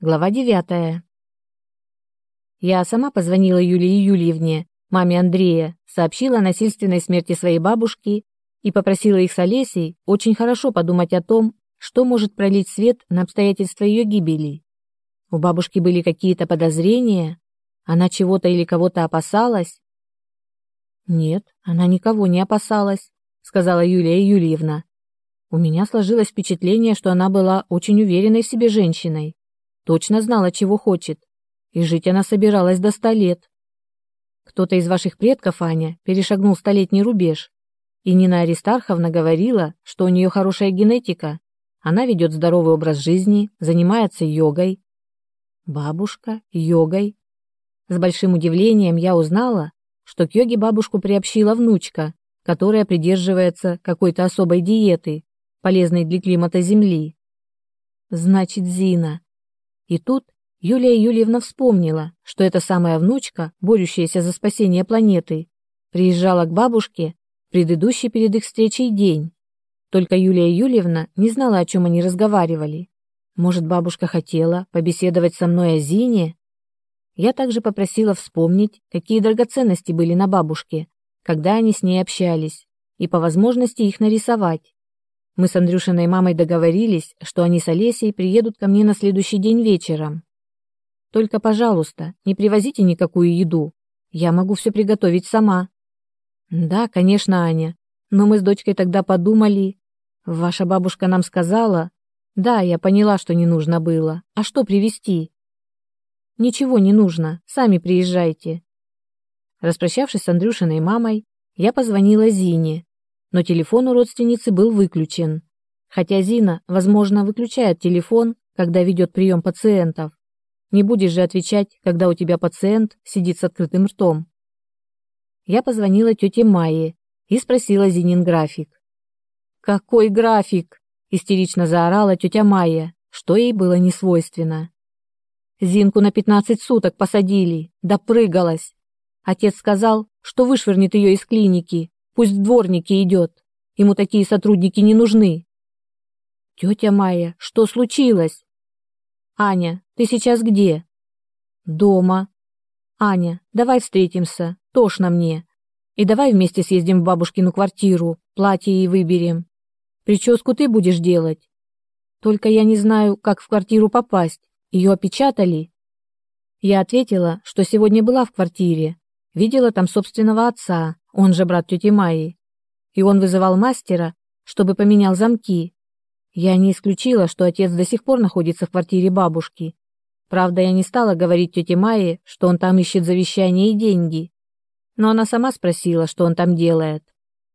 Глава 9. Я сама позвонила Юлии Юльевне, маме Андрея, сообщила о насильственной смерти своей бабушки и попросила их с Олесей очень хорошо подумать о том, что может пролить свет на обстоятельства ее гибели. У бабушки были какие-то подозрения? Она чего-то или кого-то опасалась? Нет, она никого не опасалась, сказала Юлия Юльевна. У меня сложилось впечатление, что она была очень уверенной в себе женщиной. Точно знала, чего хочет. И жить она собиралась до 100 лет. Кто-то из ваших предков, Аня, перешагнул столетний рубеж. И Нина Аристарховна говорила, что у нее хорошая генетика. Она ведет здоровый образ жизни, занимается йогой. Бабушка, йогой. С большим удивлением я узнала, что к йоге бабушку приобщила внучка, которая придерживается какой-то особой диеты, полезной для климата Земли. Значит, Зина. И тут Юлия Юльевна вспомнила, что эта самая внучка, борющаяся за спасение планеты, приезжала к бабушке в предыдущий перед их встречей день. Только Юлия Юльевна не знала, о чем они разговаривали. Может, бабушка хотела побеседовать со мной о Зине? Я также попросила вспомнить, какие драгоценности были на бабушке, когда они с ней общались, и по возможности их нарисовать. Мы с Андрюшиной мамой договорились, что они с Олесей приедут ко мне на следующий день вечером. Только, пожалуйста, не привозите никакую еду. Я могу все приготовить сама. Да, конечно, Аня. Но мы с дочкой тогда подумали. Ваша бабушка нам сказала. Да, я поняла, что не нужно было. А что привезти? Ничего не нужно. Сами приезжайте. Распрощавшись с Андрюшиной мамой, я позвонила Зине. Но телефон у родственницы был выключен. Хотя Зина, возможно, выключает телефон, когда ведет прием пациентов. Не будешь же отвечать, когда у тебя пациент сидит с открытым ртом. Я позвонила тете Майе и спросила Зинин график. «Какой график?» – истерично заорала тетя Майя, что ей было несвойственно. «Зинку на 15 суток посадили, допрыгалась. Отец сказал, что вышвырнет ее из клиники. Пусть в дворники идет. Ему такие сотрудники не нужны». «Тетя Майя, что случилось?» «Аня, ты сейчас где?» «Дома». «Аня, давай встретимся, тошно мне. И давай вместе съездим в бабушкину квартиру, платье ей выберем. Прическу ты будешь делать. Только я не знаю, как в квартиру попасть. Ее опечатали?» Я ответила, что сегодня была в квартире. Видела там собственного отца, он же брат тети Майи. И он вызывал мастера, чтобы поменял замки. Я не исключила, что отец до сих пор находится в квартире бабушки. Правда, я не стала говорить тете Майе, что он там ищет завещание и деньги. Но она сама спросила, что он там делает.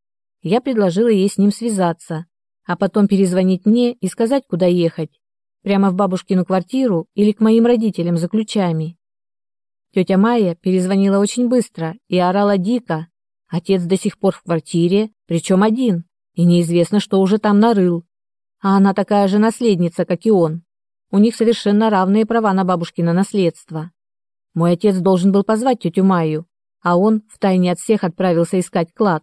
Я предложила ей с ним связаться, а потом перезвонить мне и сказать, куда ехать. Прямо в бабушкину квартиру или к моим родителям за ключами. Тетя Майя перезвонила очень быстро и орала дико. Отец до сих пор в квартире, причем один, и неизвестно, что уже там нарыл. А она такая же наследница, как и он. У них совершенно равные права на бабушкино наследство. Мой отец должен был позвать тетю Майю, а он втайне от всех отправился искать клад.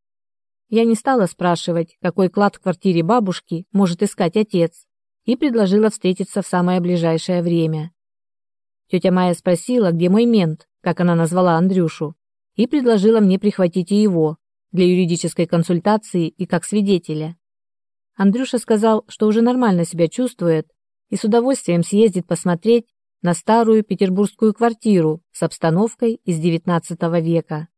Я не стала спрашивать, какой клад в квартире бабушки может искать отец, и предложила встретиться в самое ближайшее время. Тетя Майя спросила, где мой мент, как она назвала Андрюшу, и предложила мне прихватить и его для юридической консультации и как свидетеля. Андрюша сказал, что уже нормально себя чувствует и с удовольствием съездит посмотреть на старую петербургскую квартиру с обстановкой из XIX века.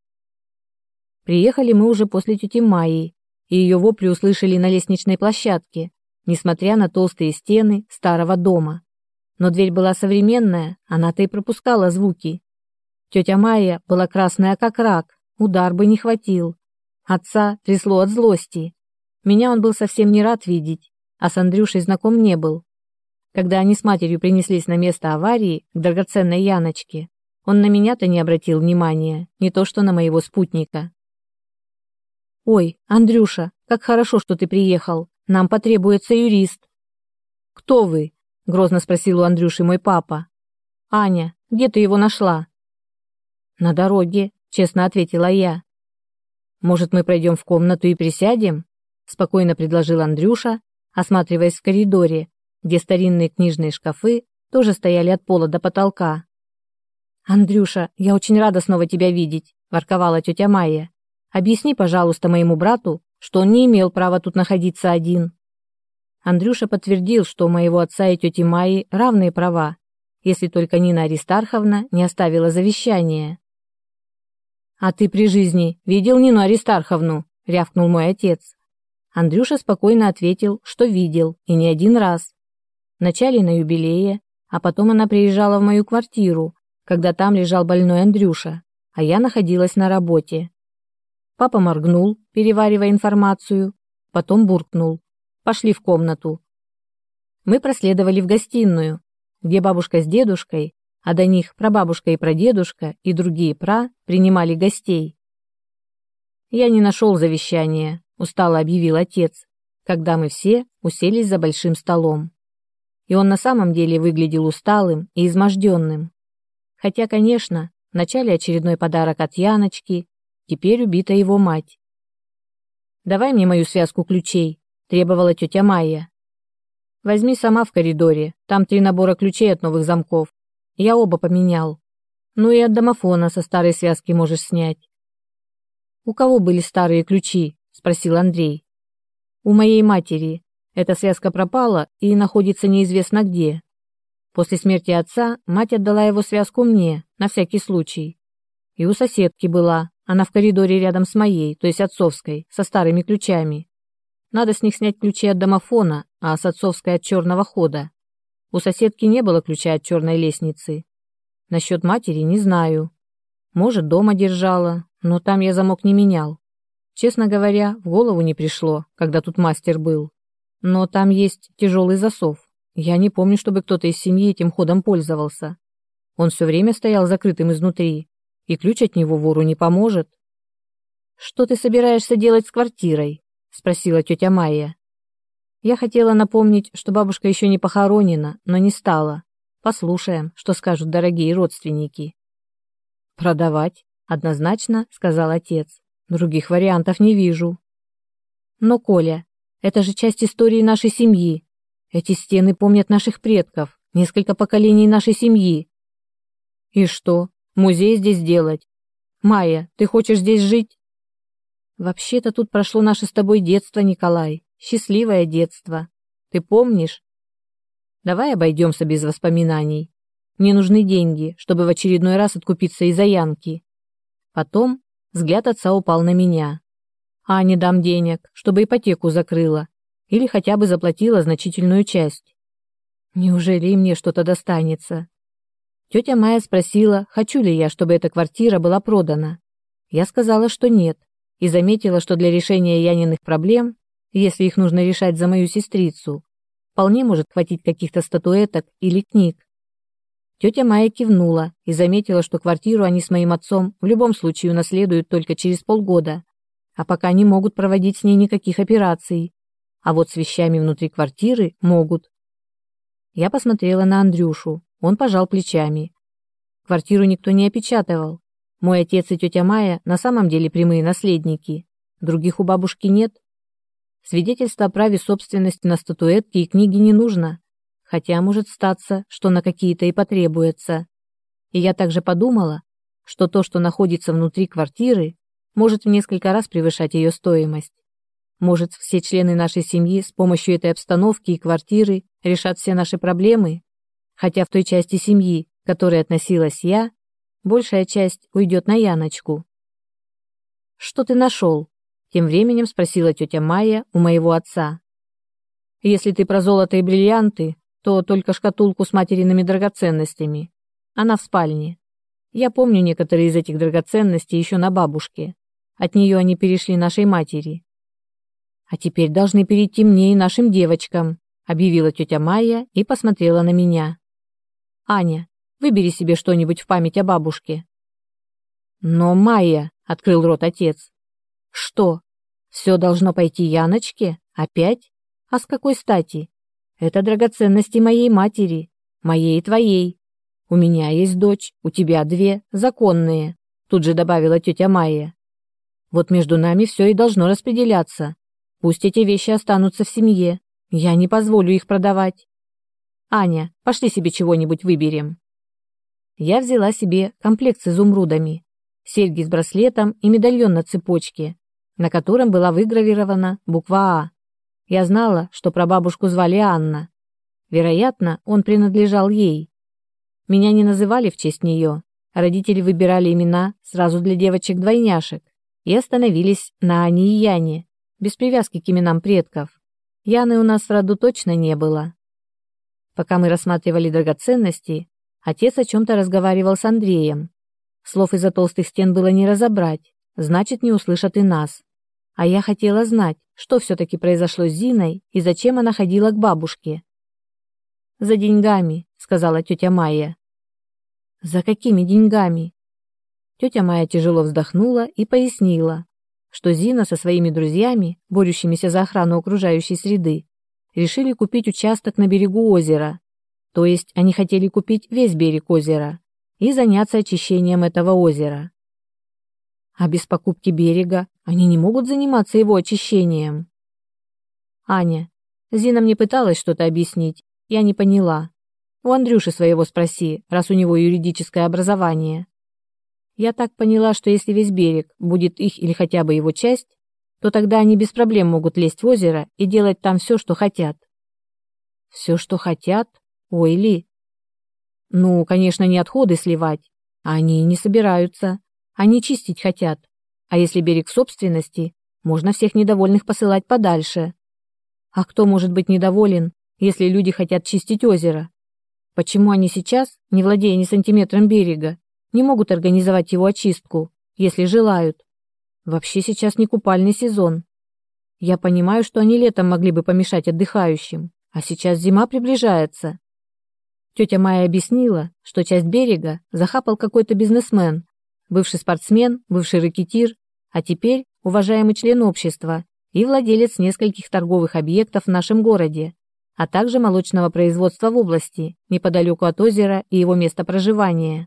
Приехали мы уже после тети Майи, и ее вопли услышали на лестничной площадке, несмотря на толстые стены старого дома. Но дверь была современная, она-то и пропускала звуки. Тетя Майя была красная как рак, удар бы не хватил. Отца трясло от злости. Меня он был совсем не рад видеть, а с Андрюшей знаком не был. Когда они с матерью принеслись на место аварии к драгоценной Яночке, он на меня-то не обратил внимания, не то что на моего спутника. «Ой, Андрюша, как хорошо, что ты приехал. Нам потребуется юрист». «Кто вы?» — грозно спросил у Андрюши мой папа. «Аня, где ты его нашла?» «На дороге», — честно ответила я. «Может, мы пройдем в комнату и присядем?» — спокойно предложил Андрюша, осматриваясь в коридоре, где старинные книжные шкафы тоже стояли от пола до потолка. «Андрюша, я очень рада снова тебя видеть», – ворковала тетя Майя. «Объясни, пожалуйста, моему брату, что он не имел права тут находиться один». Андрюша подтвердил, что у моего отца и тети Майи равные права, если только Нина Аристарховна не оставила завещание. «А ты при жизни видел Нину Аристарховну?» – рявкнул мой отец. Андрюша спокойно ответил, что видел, и не один раз. Вначале на юбилее, а потом она приезжала в мою квартиру, когда там лежал больной Андрюша, а я находилась на работе. Папа моргнул, переваривая информацию, потом буркнул: «Пошли в комнату». Мы проследовали в гостиную, где бабушка с дедушкой, а до них прабабушка и прадедушка и другие принимали гостей. «Я не нашел завещания», – устало объявил отец, когда мы все уселись за большим столом. И он на самом деле выглядел усталым и изможденным. Хотя, конечно, вначале очередной подарок от Яночки, теперь убита его мать. «Давай мне мою связку ключей», – требовала тетя Майя. «Возьми сама в коридоре, там 3 набора ключей от новых замков. Я оба поменял. Ну и от домофона со старой связки можешь снять». «У кого были старые ключи?» – спросил Андрей. «У моей матери. Эта связка пропала и находится неизвестно где. После смерти отца мать отдала его связку мне, на всякий случай. И у соседки была, она в коридоре рядом с моей, то есть отцовской, со старыми ключами. Надо с них снять ключи от домофона, а с отцовской от черного хода. У соседки не было ключа от черной лестницы. Насчет матери не знаю. Может, дома держала, но там я замок не менял. Честно говоря, в голову не пришло, когда тут мастер был. Но там есть тяжелый засов. Я не помню, чтобы кто-то из семьи этим ходом пользовался. Он все время стоял закрытым изнутри, и ключ от него вору не поможет». «Что ты собираешься делать с квартирой?» – спросила тетя Майя. Я хотела напомнить, что бабушка еще не похоронена, но не стала. Послушаем, что скажут дорогие родственники. «Продавать», – однозначно сказал отец. «Других вариантов не вижу». «Но, Коля, это же часть истории нашей семьи. Эти стены помнят наших предков, несколько поколений нашей семьи». «И что, музей здесь делать? Майя, ты хочешь здесь жить?» «Вообще-то тут прошло наше с тобой детство, Николай. Счастливое детство. Ты помнишь?» «Давай обойдемся без воспоминаний. Мне нужны деньги, чтобы в очередной раз откупиться из-за Янки». Потом взгляд отца упал на меня. «А не дам денег, чтобы ипотеку закрыла. Или хотя бы заплатила значительную часть. Неужели и мне что-то достанется?» Тетя Майя спросила, хочу ли я, чтобы эта квартира была продана. Я сказала, что нет, и заметила, что для решения Яниных проблем, если их нужно решать за мою сестрицу, вполне может хватить каких-то статуэток или книг. Тетя Майя кивнула и заметила, что квартиру они с моим отцом в любом случае унаследуют только через полгода, а пока не могут проводить с ней никаких операций, а вот с вещами внутри квартиры могут. Я посмотрела на Андрюшу, он пожал плечами. Квартиру никто не опечатывал. Мой отец и тетя Майя на самом деле прямые наследники. Других у бабушки нет. Свидетельство о праве собственности на статуэтки и книги не нужно, хотя может статься, что на какие-то и потребуется. И я также подумала, что то, что находится внутри квартиры, может в несколько раз превышать ее стоимость. Может, все члены нашей семьи с помощью этой обстановки и квартиры решат все наши проблемы, хотя в той части семьи, к которой относилась я, большая часть уйдет на Яночку. «Что ты нашел?» – тем временем спросила тетя Майя у моего отца. «Если ты про золото и бриллианты, то только шкатулку с материными драгоценностями. Она в спальне. Я помню некоторые из этих драгоценностей еще на бабушке. От нее они перешли нашей матери. А теперь должны перейти мне и нашим девочкам», – объявила тетя Майя и посмотрела на меня. «Аня, выбери себе что-нибудь в память о бабушке». «Но, Майя», — открыл рот отец. «Что? Все должно пойти Яночке? Опять? А с какой стати? Это драгоценности моей матери, моей и твоей. У меня есть дочь, у тебя 2, законные», — тут же добавила тетя Майя. «Вот между нами все и должно распределяться. Пусть эти вещи останутся в семье. Я не позволю их продавать». Аня, пошли себе чего-нибудь выберем. Я взяла себе комплект с изумрудами, серьги с браслетом и медальон на цепочке, на котором была выгравирована буква «А». Я знала, что прабабушку звали Анна. Вероятно, он принадлежал ей. Меня не называли в честь нее. Родители выбирали имена сразу для девочек-двойняшек и остановились на Ане и Яне, без привязки к именам предков. Яны у нас в роду точно не было. Пока мы рассматривали драгоценности, отец о чем-то разговаривал с Андреем. Слов из-за толстых стен было не разобрать, значит, не услышат и нас. А я хотела знать, что все-таки произошло с Зиной и зачем она ходила к бабушке. «За деньгами», — сказала тетя Майя. «За какими деньгами?» Тетя Майя тяжело вздохнула и пояснила, что Зина со своими друзьями, борющимися за охрану окружающей среды, решили купить участок на берегу озера. То есть они хотели купить весь берег озера и заняться очищением этого озера. А без покупки берега они не могут заниматься его очищением. Аня, Зина мне пыталась что-то объяснить, я не поняла. У Андрюши своего спроси, раз у него юридическое образование. Я так поняла, что если весь берег будет их или хотя бы его часть, то тогда они без проблем могут лезть в озеро и делать там все, что хотят. Все, что хотят? Ой, Ли. Ну, конечно, не отходы сливать, а они и не собираются. Они чистить хотят. А если берег в собственности, можно всех недовольных посылать подальше. А кто может быть недоволен, если люди хотят чистить озеро? Почему они сейчас, не владея ни сантиметром берега, не могут организовать его очистку, если желают? Вообще сейчас не купальный сезон. Я понимаю, что они летом могли бы помешать отдыхающим, а сейчас зима приближается. Тетя Майя объяснила, что часть берега захапал какой-то бизнесмен, бывший спортсмен, бывший рэкетир, а теперь уважаемый член общества и владелец нескольких торговых объектов в нашем городе, а также молочного производства в области, неподалеку от озера и его места проживания.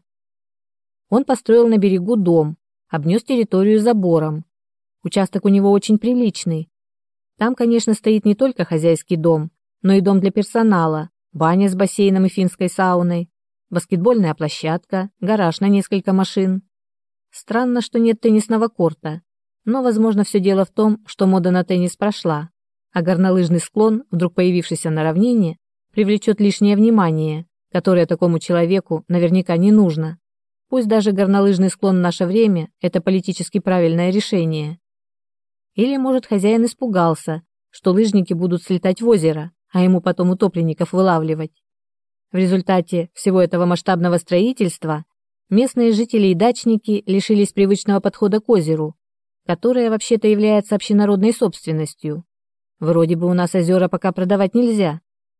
Он построил на берегу дом, обнес территорию забором. Участок у него очень приличный. Там, конечно, стоит не только хозяйский дом, но и дом для персонала, баня с бассейном и финской сауной, баскетбольная площадка, гараж на несколько машин. Странно, что нет теннисного корта, но, возможно, все дело в том, что мода на теннис прошла, а горнолыжный склон, вдруг появившийся на равнине, привлечет лишнее внимание, которое такому человеку наверняка не нужно. Пусть даже горнолыжный склон в наше время – это политически правильное решение. Или, может, хозяин испугался, что лыжники будут слетать в озеро, а ему потом утопленников вылавливать. В результате всего этого масштабного строительства местные жители и дачники лишились привычного подхода к озеру, которое вообще-то является общенародной собственностью. Вроде бы у нас озера пока продавать нельзя.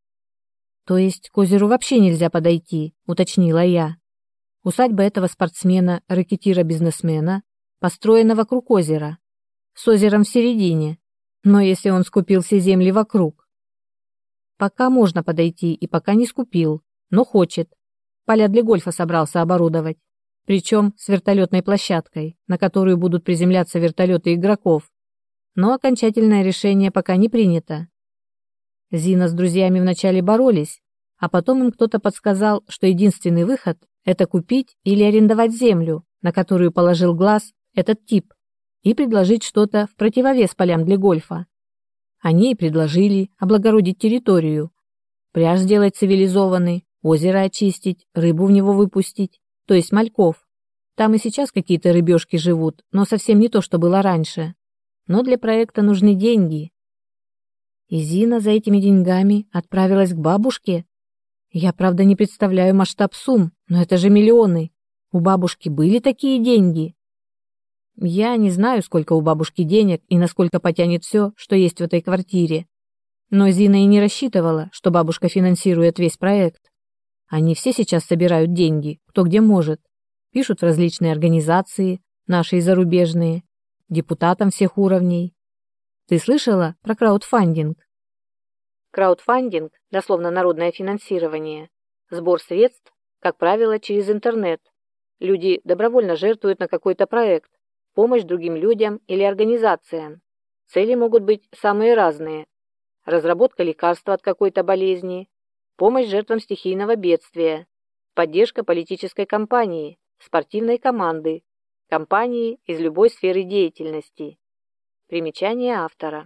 То есть к озеру вообще нельзя подойти, уточнила я. Усадьба этого спортсмена, рэкетира-бизнесмена, построена вокруг озера, с озером в середине, но если он скупил все земли вокруг. Пока можно подойти и пока не скупил, но хочет. Поля для гольфа собрался оборудовать, причем с вертолетной площадкой, на которую будут приземляться вертолеты игроков. Но окончательное решение пока не принято. Зина с друзьями вначале боролись, а потом им кто-то подсказал, что единственный выход – это купить или арендовать землю, на которую положил глаз этот тип, и предложить что-то в противовес полям для гольфа. Они и предложили облагородить территорию, пляж сделать цивилизованный, озеро очистить, рыбу в него выпустить, то есть мальков. Там и сейчас какие-то рыбешки живут, но совсем не то, что было раньше. Но для проекта нужны деньги. И Зина за этими деньгами отправилась к бабушке? Я, правда, не представляю масштаб сумм, но это же миллионы. У бабушки были такие деньги? Я не знаю, сколько у бабушки денег и насколько потянет все, что есть в этой квартире. Но Зина и не рассчитывала, что бабушка финансирует весь проект. Они все сейчас собирают деньги, кто где может. Пишут в различные организации, наши и зарубежные, депутатам всех уровней. Ты слышала про краудфандинг? Краудфандинг, дословно народное финансирование, сбор средств, как правило, через интернет. Люди добровольно жертвуют на какой-то проект, помощь другим людям или организациям. Цели могут быть самые разные. Разработка лекарства от какой-то болезни, помощь жертвам стихийного бедствия, поддержка политической кампании, спортивной команды, компании из любой сферы деятельности. Примечание автора.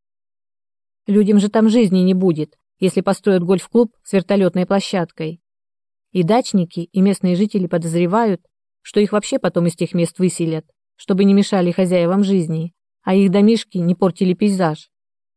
Людям же там жизни не будет, если построят гольф-клуб с вертолетной площадкой. И дачники, и местные жители подозревают, что их вообще потом из тех мест выселят, чтобы не мешали хозяевам жизни, а их домишки не портили пейзаж.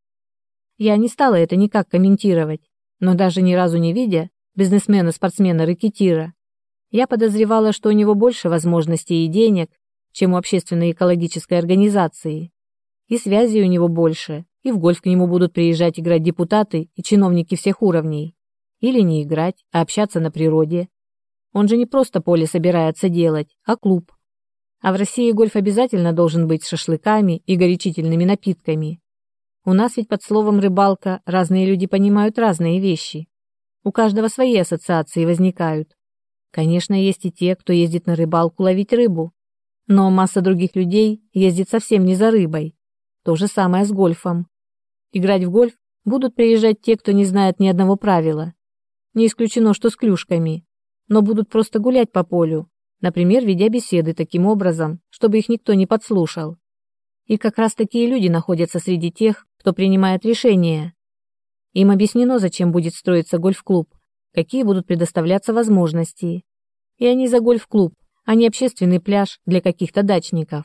Я не стала это никак комментировать, но даже ни разу не видя бизнесмена-спортсмена-рэкетира, я подозревала, что у него больше возможностей и денег, чем у общественной экологической организации. И связей у него больше, и в гольф к нему будут приезжать играть депутаты и чиновники всех уровней. Или не играть, а общаться на природе. Он же не просто поле собирается делать, а клуб. А в России гольф обязательно должен быть с шашлыками и горячительными напитками. У нас ведь под словом «рыбалка» разные люди понимают разные вещи. У каждого свои ассоциации возникают. Конечно, есть и те, кто ездит на рыбалку ловить рыбу. Но масса других людей ездит совсем не за рыбой. То же самое с гольфом. Играть в гольф будут приезжать те, кто не знает ни одного правила. Не исключено, что с клюшками. Но будут просто гулять по полю, например, ведя беседы таким образом, чтобы их никто не подслушал. И как раз такие люди находятся среди тех, кто принимает решения. Им объяснено, зачем будет строиться гольф-клуб, какие будут предоставляться возможности. И они за гольф-клуб, а не общественный пляж для каких-то дачников.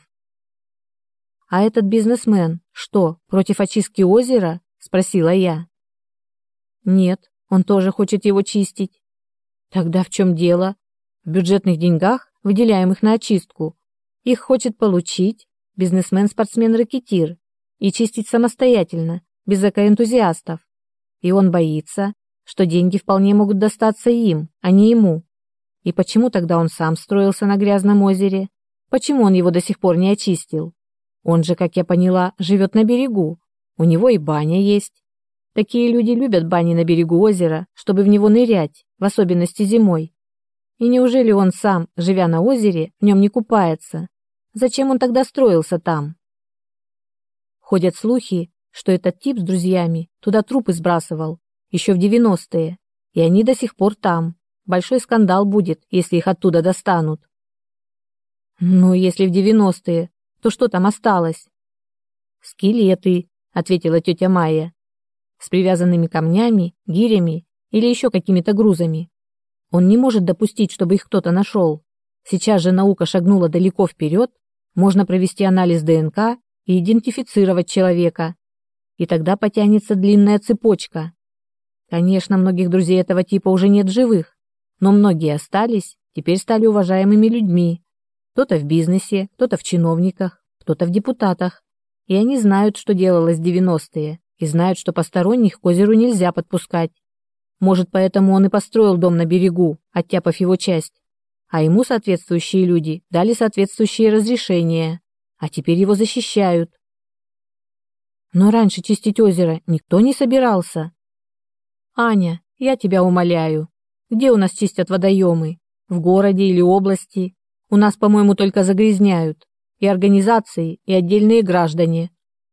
«А этот бизнесмен что, против очистки озера?» – спросила я. «Нет, он тоже хочет его чистить». «Тогда в чем дело? В бюджетных деньгах, выделяемых на очистку. Их хочет получить бизнесмен-спортсмен-рэкетир и чистить самостоятельно, без экоэнтузиастов. И он боится, что деньги вполне могут достаться им, а не ему. И почему тогда он сам строился на грязном озере? Почему он его до сих пор не очистил? Он же, как я поняла, живет на берегу. У него и баня есть. Такие люди любят бани на берегу озера, чтобы в него нырять, в особенности зимой. И неужели он сам, живя на озере, в нем не купается? Зачем он тогда строился там?» Ходят слухи, что этот тип с друзьями туда трупы сбрасывал, еще в 90-е, и они до сих пор там. Большой скандал будет, если их оттуда достанут. «Ну, если в 90-е, то что там осталось?» «Скелеты», — ответила тетя Майя, «с привязанными камнями, гирями или еще какими-то грузами. Он не может допустить, чтобы их кто-то нашел. Сейчас же наука шагнула далеко вперед, можно провести анализ ДНК и идентифицировать человека. И тогда потянется длинная цепочка. Конечно, многих друзей этого типа уже нет в живых, но многие остались, теперь стали уважаемыми людьми. Кто-то в бизнесе, кто-то в чиновниках, кто-то в депутатах. И они знают, что делалось в 90-е, и знают, что посторонних к озеру нельзя подпускать. Может, поэтому он и построил дом на берегу, оттяпав его часть. А ему соответствующие люди дали соответствующие разрешения, а теперь его защищают. Но раньше чистить озеро никто не собирался. «Аня, я тебя умоляю, где у нас чистят водоемы? В городе или области? У нас, по-моему, только загрязняют. И организации, и отдельные граждане».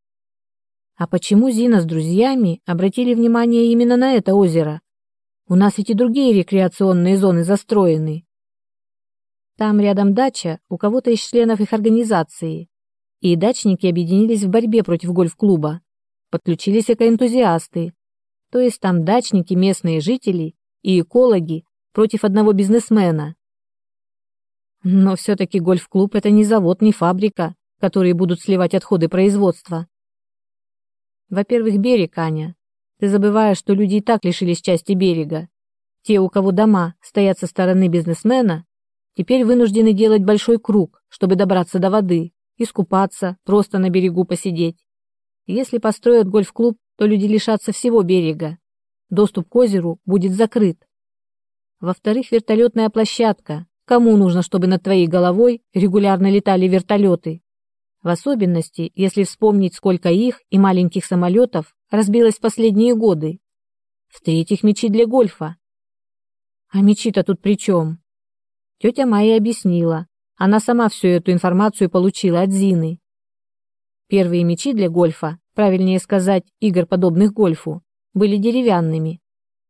«А почему Зина с друзьями обратили внимание именно на это озеро? У нас ведь и другие рекреационные зоны застроены». «Там рядом дача у кого-то из членов их организации, и дачники объединились в борьбе против гольф-клуба. Подключились экоэнтузиасты, то есть там дачники, местные жители и экологи против одного бизнесмена. Но все-таки гольф-клуб – это не завод, не фабрика, которые будут сливать отходы производства. Во-первых, берег, Аня. Ты забываешь, что люди и так лишились части берега. Те, у кого дома стоят со стороны бизнесмена, теперь вынуждены делать большой круг, чтобы добраться до воды, искупаться, просто на берегу посидеть. Если построят гольф-клуб, то люди лишатся всего берега. Доступ к озеру будет закрыт. Во-вторых, вертолетная площадка. Кому нужно, чтобы над твоей головой регулярно летали вертолеты? В особенности, если вспомнить, сколько их и маленьких самолетов разбилось в последние годы. В-третьих, мячи для гольфа. А мячи-то тут при чем? Тетя Майя объяснила. Она сама всю эту информацию получила от Зины. Первые мячи для гольфа, правильнее сказать, игр, подобных гольфу, были деревянными.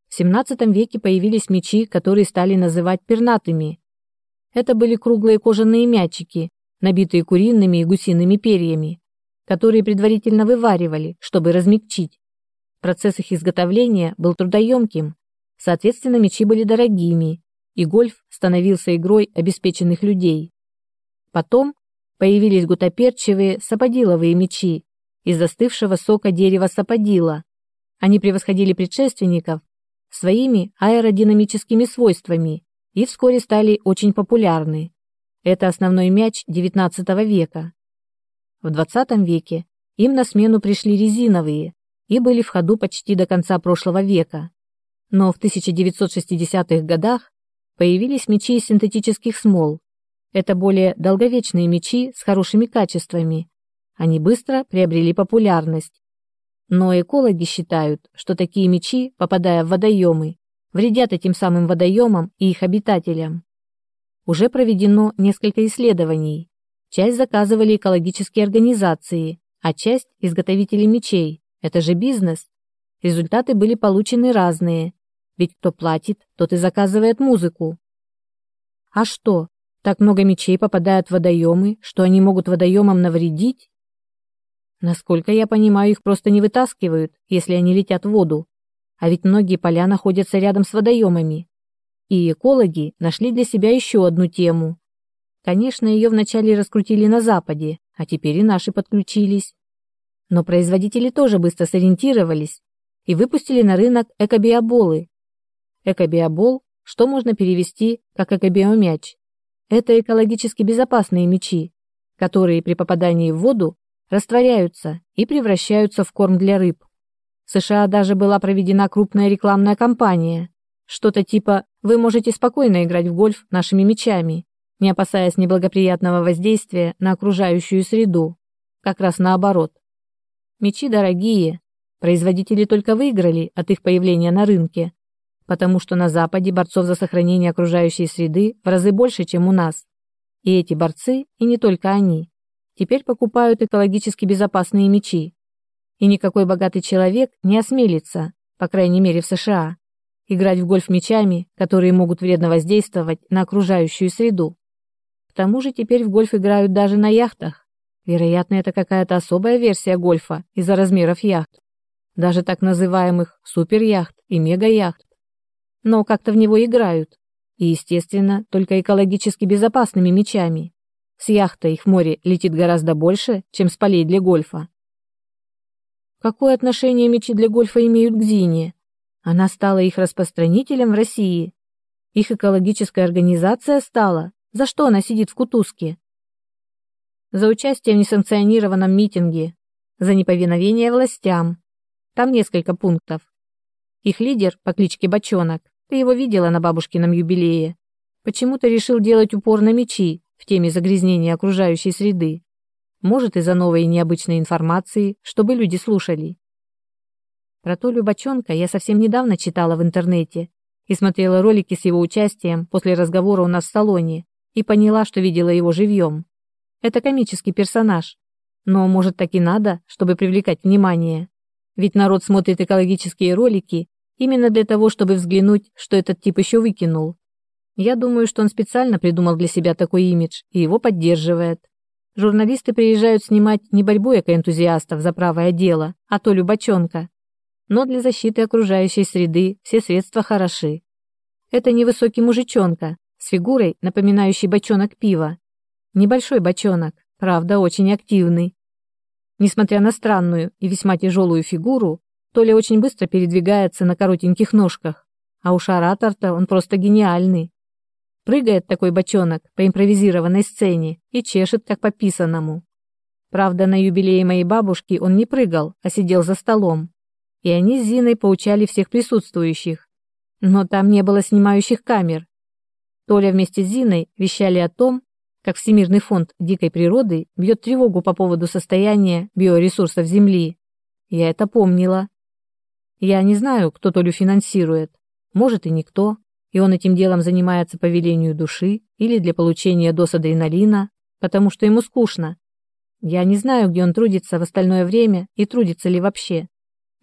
В XVII веке появились мечи, которые стали называть пернатыми. Это были круглые кожаные мячики, набитые куриными и гусиными перьями, которые предварительно вываривали, чтобы размягчить. Процесс их изготовления был трудоемким, соответственно, мечи были дорогими, и гольф становился игрой обеспеченных людей. Потом появились гутоперчивые саподиловые мечи из застывшего сока дерева саподила. Они превосходили предшественников своими аэродинамическими свойствами и вскоре стали очень популярны. Это основной мяч XIX века. В XX веке им на смену пришли резиновые и были в ходу почти до конца прошлого века. Но в 1960-х годах появились мечи из синтетических смол. Это более долговечные мечи с хорошими качествами. Они быстро приобрели популярность. Но экологи считают, что такие мечи, попадая в водоемы, вредят этим самым водоемам и их обитателям. Уже проведено несколько исследований. Часть заказывали экологические организации, а часть – изготовители мечей. Это же бизнес. Результаты были получены разные. Ведь кто платит, тот и заказывает музыку. А что, так много мечей попадают в водоемы, что они могут водоемам навредить? Насколько я понимаю, их просто не вытаскивают, если они летят в воду. А ведь многие поля находятся рядом с водоемами. И экологи нашли для себя еще одну тему. Конечно, ее вначале раскрутили на Западе, а теперь и наши подключились. Но производители тоже быстро сориентировались и выпустили на рынок экобиоболы. Экобиобол, что можно перевести как экобиомяч. Это экологически безопасные мячи, которые при попадании в воду растворяются и превращаются в корм для рыб. В США даже была проведена крупная рекламная кампания. Что-то типа «Вы можете спокойно играть в гольф нашими мячами, не опасаясь неблагоприятного воздействия на окружающую среду». Как раз наоборот. Мячи дорогие. Производители только выиграли от их появления на рынке, потому что на Западе борцов за сохранение окружающей среды в разы больше, чем у нас. И эти борцы, и не только они, теперь покупают экологически безопасные мячи. И никакой богатый человек не осмелится, по крайней мере в США, играть в гольф мячами, которые могут вредно воздействовать на окружающую среду. К тому же теперь в гольф играют даже на яхтах. Вероятно, это какая-то особая версия гольфа из-за размеров яхт. Даже так называемых суперяхт и мегаяхт. Но как-то в него играют. И, естественно, только экологически безопасными мячами. С яхты их в море летит гораздо больше, чем с полей для гольфа. Какое отношение мячи для гольфа имеют к Зине? Она стала их распространителем в России. Их экологическая организация стала. За что она сидит в кутузке? За участие в несанкционированном митинге. За неповиновение властям. Там несколько пунктов. Их лидер по кличке Бочонок, ты его видела на бабушкином юбилее, почему-то решил делать упор на мячи в теме загрязнения окружающей среды. Может, из-за новой и необычной информации, чтобы люди слушали. Про Толю Бочонка я совсем недавно читала в интернете и смотрела ролики с его участием после разговора у нас в салоне и поняла, что видела его живьем. Это комический персонаж. Но, может, так и надо, чтобы привлекать внимание. Ведь народ смотрит экологические ролики именно для того, чтобы взглянуть, что этот тип еще выкинул. Я думаю, что он специально придумал для себя такой имидж и его поддерживает. Журналисты приезжают снимать не борьбу экоэнтузиастов за правое дело, а Толю Бочонка. Но для защиты окружающей среды все средства хороши. Это невысокий мужичонка с фигурой, напоминающей бочонок пива. Небольшой бочонок, правда, очень активный. Несмотря на странную и весьма тяжелую фигуру, Толя очень быстро передвигается на коротеньких ножках, а уж оратор-то он просто гениальный. Прыгает такой бочонок по импровизированной сцене и чешет, как по писанному. Правда, на юбилее моей бабушки он не прыгал, а сидел за столом. И они с Зиной поучали всех присутствующих. Но там не было снимающих камер. Толя вместе с Зиной вещали о том, как Всемирный фонд дикой природы бьет тревогу по поводу состояния биоресурсов Земли. Я это помнила. Я не знаю, кто Толю финансирует. Может и никто. И он этим делом занимается по велению души или для получения доз адреналина, потому что ему скучно. Я не знаю, где он трудится в остальное время и трудится ли вообще.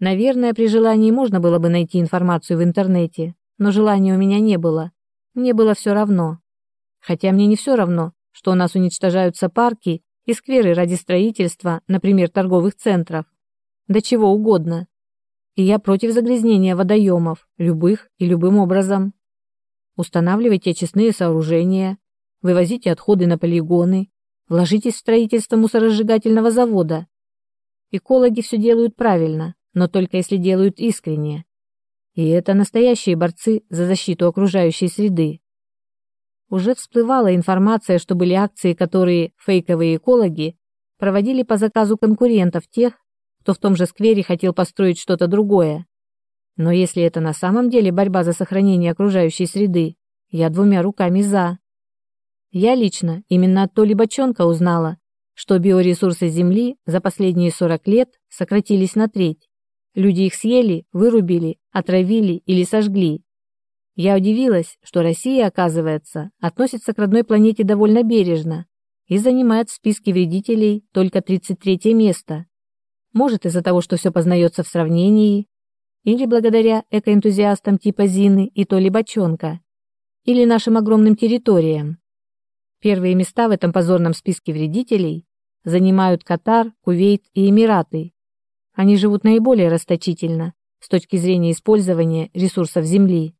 Наверное, при желании можно было бы найти информацию в интернете, но желания у меня не было. Мне было все равно. Хотя мне не все равно, что у нас уничтожаются парки и скверы ради строительства, например, торговых центров. Да чего угодно. И я против загрязнения водоемов, любых и любым образом. Устанавливайте очистные сооружения, вывозите отходы на полигоны, вложитесь в строительство мусоросжигательного завода. Экологи все делают правильно, но только если делают искренне. И это настоящие борцы за защиту окружающей среды. Уже всплывала информация, что были акции, которые фейковые экологи проводили по заказу конкурентов тех, кто в том же сквере хотел построить что-то другое. Но если это на самом деле борьба за сохранение окружающей среды, я двумя руками за. Я лично именно от Толи Бочонка узнала, что биоресурсы Земли за последние 40 лет сократились на треть. Люди их съели, вырубили, отравили или сожгли. Я удивилась, что Россия, оказывается, относится к родной планете довольно бережно и занимает в списке вредителей только 33-е место. Может, из-за того, что все познается в сравнении, или благодаря экоэнтузиастам типа Зины и Толи Бочонка, или нашим огромным территориям. Первые места в этом позорном списке вредителей занимают Катар, Кувейт и Эмираты. Они живут наиболее расточительно с точки зрения использования ресурсов Земли.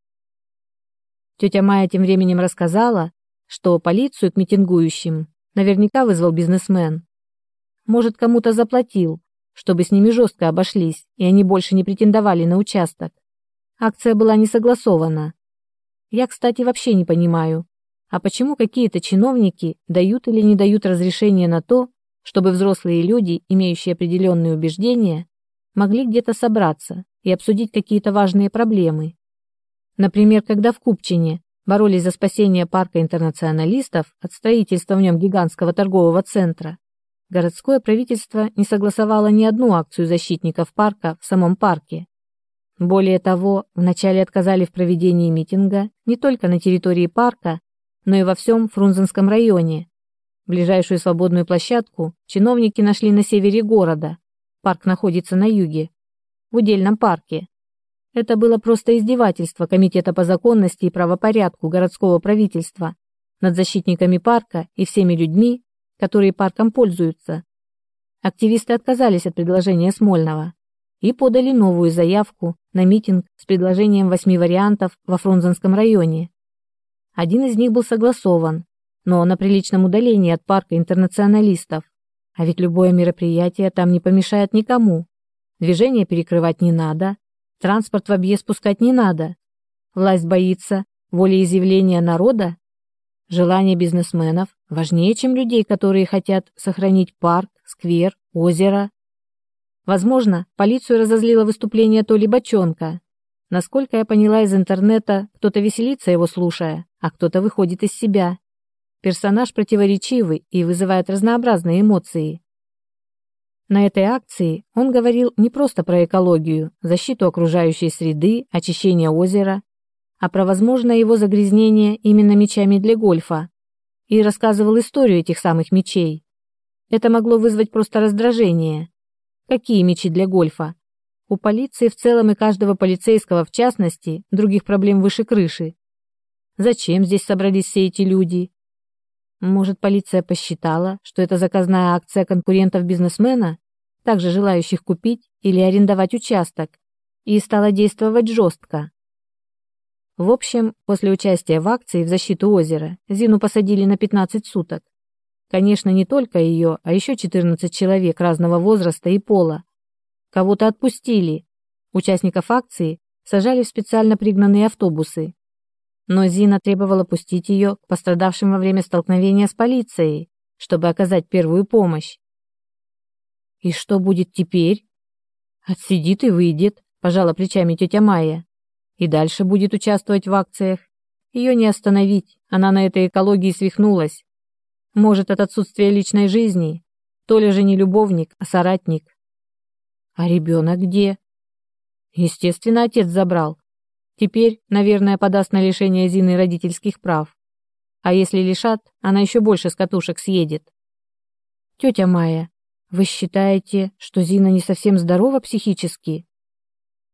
Тетя Майя тем временем рассказала, что полицию к митингующим наверняка вызвал бизнесмен. Может, кому-то заплатил, чтобы с ними жестко обошлись, и они больше не претендовали на участок. Акция была не согласована. Я, кстати, вообще не понимаю, а почему какие-то чиновники дают или не дают разрешение на то, чтобы взрослые люди, имеющие определенные убеждения, могли где-то собраться и обсудить какие-то важные проблемы. Например, когда в Купчине боролись за спасение парка интернационалистов от строительства в нем гигантского торгового центра, городское правительство не согласовало ни одну акцию защитников парка в самом парке. Более того, вначале отказали в проведении митинга не только на территории парка, но и во всем Фрунзенском районе. Ближайшую свободную площадку чиновники нашли на севере города. Парк находится на юге, в удельном парке. Это было просто издевательство Комитета по законности и правопорядку городского правительства над защитниками парка и всеми людьми, которые парком пользуются. Активисты отказались от предложения Смольного и подали новую заявку на митинг с предложением 8 вариантов во Фрунзенском районе. Один из них был согласован, но на приличном удалении от парка интернационалистов. А ведь любое мероприятие там не помешает никому. Движение перекрывать не надо, транспорт в объезд пускать не надо. Власть боится волеизъявления народа. Желание бизнесменов важнее, чем людей, которые хотят сохранить парк, сквер, озеро. Возможно, полицию разозлило выступление Толи Бочонка. Насколько я поняла из интернета, кто-то веселится его слушая, а кто-то выходит из себя. Персонаж противоречивый и вызывает разнообразные эмоции. На этой акции он говорил не просто про экологию, защиту окружающей среды, очищение озера, а про возможное его загрязнение именно мячами для гольфа, и рассказывал историю этих самых мячей. Это могло вызвать просто раздражение. Какие мячи для гольфа? У полиции в целом и каждого полицейского в частности других проблем выше крыши. Зачем здесь собрались все эти люди? Может, полиция посчитала, что это заказная акция конкурентов бизнесмена, также желающих купить или арендовать участок, и стала действовать жестко. В общем, после участия в акции в защиту озера Зину посадили на 15 суток. Конечно, не только ее, а еще 14 человек разного возраста и пола. Кого-то отпустили. Участников акции сажали в специально пригнанные автобусы. Но Зина требовала пустить ее к пострадавшим во время столкновения с полицией, чтобы оказать первую помощь. «И что будет теперь?» «Отсидит и выйдет», – пожала плечами тетя Майя. «И дальше будет участвовать в акциях. Ее не остановить, она на этой экологии свихнулась. Может, от отсутствия личной жизни. Толя же не любовник, а соратник». «А ребенок где?» «Естественно, отец забрал. Теперь, наверное, подаст на лишение Зины родительских прав. А если лишат, она еще больше с катушек съедет». «Тетя Майя, вы считаете, что Зина не совсем здорова психически?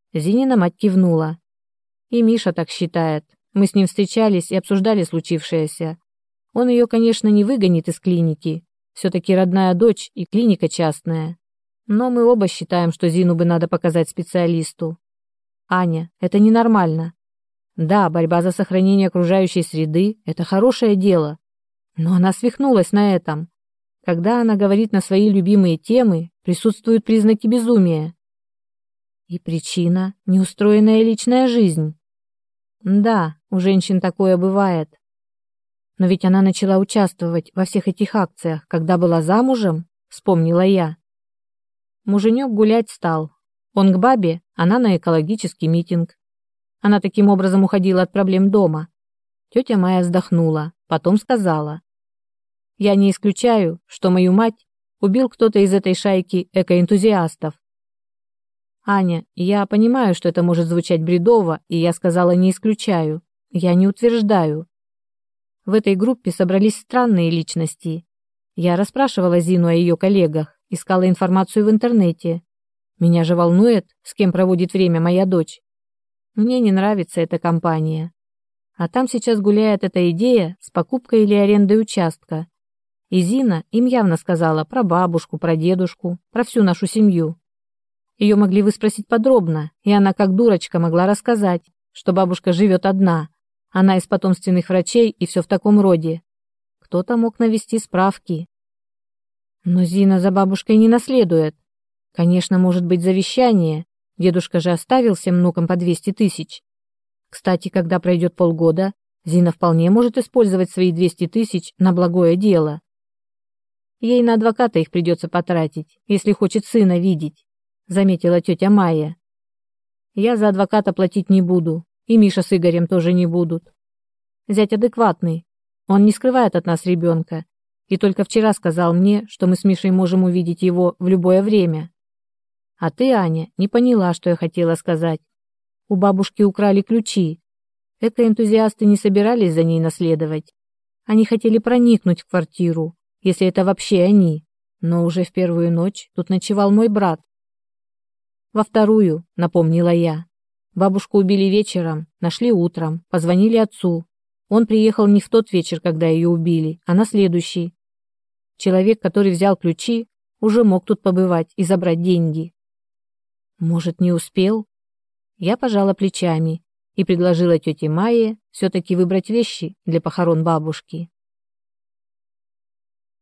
Зинина мать кивнула. И Миша так считает. Мы с ним встречались и обсуждали случившееся. Он ее, конечно, не выгонит из клиники. Все-таки родная дочь и клиника частная. Но мы оба считаем, что Зину бы надо показать специалисту. Аня, это ненормально. Да, борьба за сохранение окружающей среды – это хорошее дело. Но она свихнулась на этом. Когда она говорит на свои любимые темы, присутствуют признаки безумия. И причина – неустроенная личная жизнь. Да, у женщин такое бывает. Но ведь она начала участвовать во всех этих акциях, когда была замужем, вспомнила я. Муженек гулять стал. Он к бабе, она на экологический митинг. Она таким образом уходила от проблем дома. Тетя Майя вздохнула, потом сказала. Я не исключаю, что мою мать убил кто-то из этой шайки экоэнтузиастов. Аня, я понимаю, что это может звучать бредово, и я сказала не исключаю. Я не утверждаю. В этой группе собрались странные личности. Я расспрашивала Зину о ее коллегах, искала информацию в интернете. Меня же волнует, с кем проводит время моя дочь. Мне не нравится эта компания. А там сейчас гуляет эта идея с покупкой или арендой участка. И Зина им явно сказала про бабушку, про дедушку, про всю нашу семью. Ее могли выспросить подробно, и она как дурочка могла рассказать, что бабушка живет одна, она из потомственных врачей и все в таком роде. Кто-то мог навести справки. Но Зина за бабушкой не наследует. Конечно, может быть завещание. Дедушка же оставил всем внукам по 200 тысяч. Кстати, когда пройдет полгода, Зина вполне может использовать свои 200 тысяч на благое дело. Ей на адвоката их придется потратить, если хочет сына видеть, заметила тетя Майя. Я за адвоката платить не буду, и Миша с Игорем тоже не будут. Зять адекватный, он не скрывает от нас ребенка, и только вчера сказал мне, что мы с Мишей можем увидеть его в любое время. А ты, Аня, не поняла, что я хотела сказать. У бабушки украли ключи. Экоэнтузиасты не собирались за ней наследовать. Они хотели проникнуть в квартиру, если это вообще они. Но уже в первую ночь тут ночевал мой брат. Во вторую, напомнила я. Бабушку убили вечером, нашли утром, позвонили отцу. Он приехал не в тот вечер, когда ее убили, а на следующий. Человек, который взял ключи, уже мог тут побывать и забрать деньги. Может, не успел? Я пожала плечами и предложила тете Майе все-таки выбрать вещи для похорон бабушки.